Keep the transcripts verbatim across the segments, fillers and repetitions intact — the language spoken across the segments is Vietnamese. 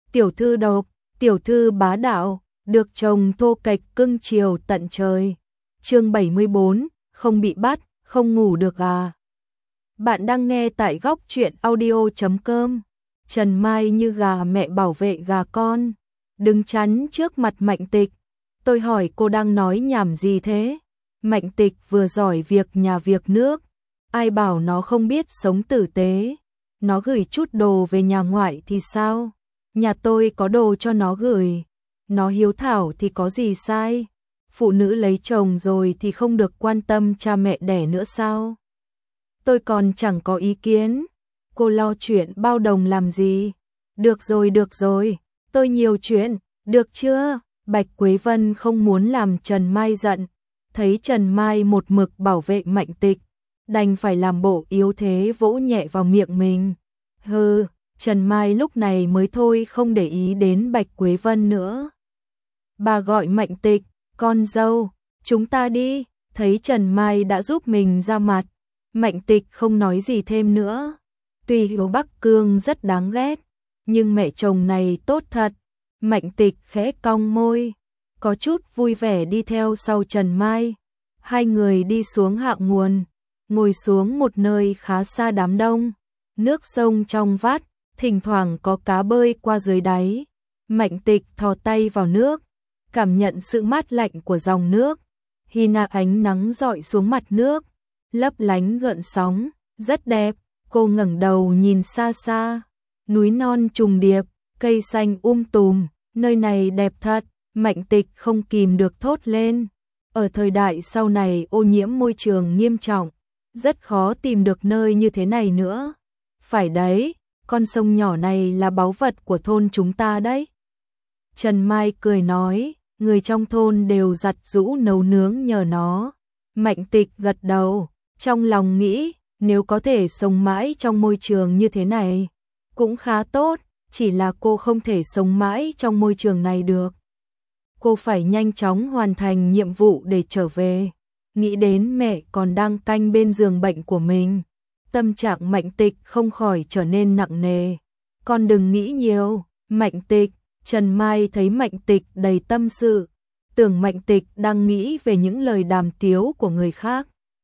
tiểu thư độc, tiểu thư bá đạo, được chồng thô kệch cưng chiều tận trời. Chương bảy mươi bốn, không bị bắt, không ngủ được à. Bạn đang nghe tại góc truyện audio chấm com. Trần Mai như gà mẹ bảo vệ gà con, đứng chắn trước mặt Mạnh Tịch. Tôi hỏi cô đang nói nhảm gì thế? Mạnh Tịch vừa giỏi việc nhà việc nước, ai bảo nó không biết sống tử tế. Nó gửi chút đồ về nhà ngoại thì sao? Nhà tôi có đồ cho nó gửi. Nó hiếu thảo thì có gì sai? Phụ nữ lấy chồng rồi thì không được quan tâm cha mẹ đẻ nữa sao? Tôi còn chẳng có ý kiến. Cô lo chuyện bao đồng làm gì? Được rồi, được rồi, tôi nhiều chuyện, được chưa? Bạch Quế Vân không muốn làm Trần Mai giận, thấy Trần Mai một mực bảo vệ Mạnh Tịch, đành phải làm bộ yếu thế vỗ nhẹ vào miệng mình. Hừ, Trần Mai lúc này mới thôi không để ý đến Bạch Quế Vân nữa. Bà gọi Mạnh Tịch, con dâu, chúng ta đi, thấy Trần Mai đã giúp mình ra mặt. Mạnh Tịch không nói gì thêm nữa. Tuy Hiếu Bắc Cương rất đáng ghét, nhưng mẹ chồng này tốt thật. Mạnh Tịch khẽ cong môi, có chút vui vẻ đi theo sau Trần Mai. Hai người đi xuống hạ nguồn, ngồi xuống một nơi khá xa đám đông. Nước sông trong vắt, thỉnh thoảng có cá bơi qua dưới đáy. Mạnh Tịch thò tay vào nước, cảm nhận sự mát lạnh của dòng nước. Khi na ánh nắng rọi xuống mặt nước, lấp lánh gợn sóng, rất đẹp. Cô ngẩng đầu nhìn xa xa, núi non trùng điệp, cây xanh um tùm, nơi này đẹp thật. Mạnh Tịch không kìm được thốt lên. Ở thời đại sau này ô nhiễm môi trường nghiêm trọng, rất khó tìm được nơi như thế này nữa. Phải đấy, con sông nhỏ này là báu vật của thôn chúng ta đấy. Trần Mai cười nói, người trong thôn đều giặt giũ nấu nướng nhờ nó. Mạnh Tịch gật đầu, trong lòng nghĩ, nếu có thể sống mãi trong môi trường như thế này, cũng khá tốt, chỉ là cô không thể sống mãi trong môi trường này được. Cô phải nhanh chóng hoàn thành nhiệm vụ để trở về. Nghĩ đến mẹ còn đang canh bên giường bệnh của mình, tâm trạng Mạnh Tịch không khỏi trở nên nặng nề. Con đừng nghĩ nhiều, Mạnh Tịch. Trần Mai thấy Mạnh Tịch đầy tâm sự, tưởng Mạnh Tịch đang nghĩ về những lời đàm tiếu của người khác.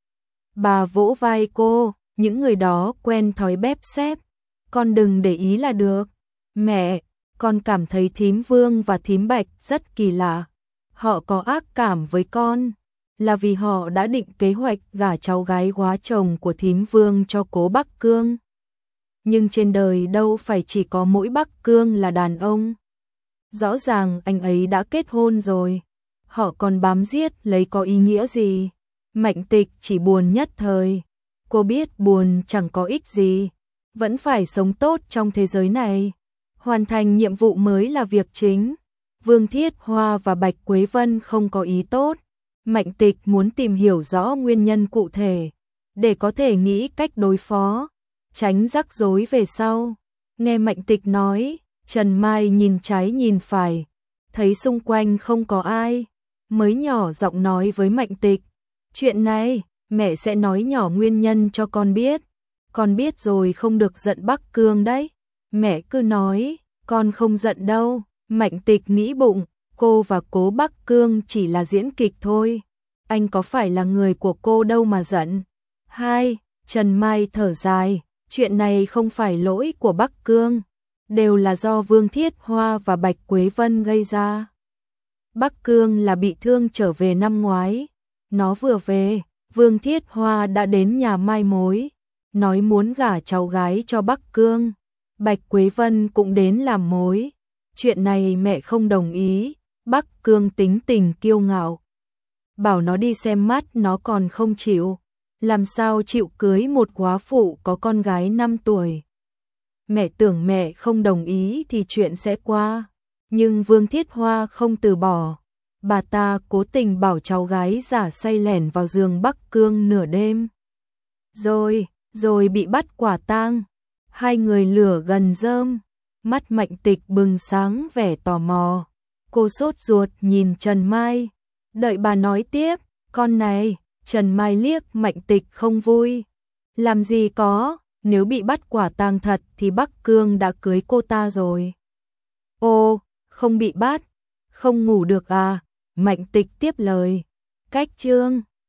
Bà vỗ vai cô, những người đó quen thói bép xép, con đừng để ý là được. Mẹ, con cảm thấy thím Vương và thím Bạch rất kỳ lạ. Họ có ác cảm với con, là vì họ đã định kế hoạch gả cháu gái góa chồng của thím Vương cho Cố Bắc Cương. Nhưng trên đời đâu phải chỉ có mỗi Bắc Cương là đàn ông. Rõ ràng anh ấy đã kết hôn rồi, họ còn bám giết lấy có ý nghĩa gì? Mạnh Tịch chỉ buồn nhất thời. Cô biết buồn chẳng có ích gì, vẫn phải sống tốt trong thế giới này. Hoàn thành nhiệm vụ mới là việc chính. Vương Thiết Hoa và Bạch Quế Vân không có ý tốt. Mạnh Tịch muốn tìm hiểu rõ nguyên nhân cụ thể, để có thể nghĩ cách đối phó, tránh rắc rối về sau. Nghe Mạnh Tịch nói, Trần Mai nhìn trái nhìn phải, thấy xung quanh không có ai, mới nhỏ giọng nói với Mạnh Tịch. Chuyện này, mẹ sẽ nói nhỏ nguyên nhân cho con biết. Con biết rồi không được giận Bắc Cương đấy. Mẹ cứ nói, con không giận đâu. Mạnh Tịch nghĩ bụng, cô và Cố Bắc Cương chỉ là diễn kịch thôi. Anh có phải là người của cô đâu mà giận. Hai, Trần Mai thở dài, chuyện này không phải lỗi của Bắc Cương, đều là do Vương Thiết Hoa và Bạch Quế Vân gây ra. Bắc Cương là bị thương trở về năm ngoái. Nó vừa về, Vương Thiết Hoa đã đến nhà mai mối, nói muốn gả cháu gái cho Bắc Cương. Bạch Quế Vân cũng đến làm mối. Chuyện này mẹ không đồng ý, Bắc Cương tính tình kiêu ngạo. Bảo nó đi xem mắt nó còn không chịu. Làm sao chịu cưới một góa phụ có con gái năm tuổi. Mẹ tưởng mẹ không đồng ý thì chuyện sẽ qua. Nhưng Vương Thiết Hoa không từ bỏ. Bà ta cố tình bảo cháu gái giả say lẻn vào giường Bắc Cương nửa đêm. Rồi, rồi bị bắt quả tang. Hai người lửa gần rơm. Mắt Mạnh Tịch bừng sáng vẻ tò mò. Cô sốt ruột nhìn Trần Mai. Đợi bà nói tiếp, con này. Trần Mai liếc Mạnh Tịch không vui. Làm gì có, nếu bị bắt quả tang thật thì Bắc Cương đã cưới cô ta rồi. Ô, không bị bắt, không ngủ được à? Mạnh Tịch tiếp lời. Cách chương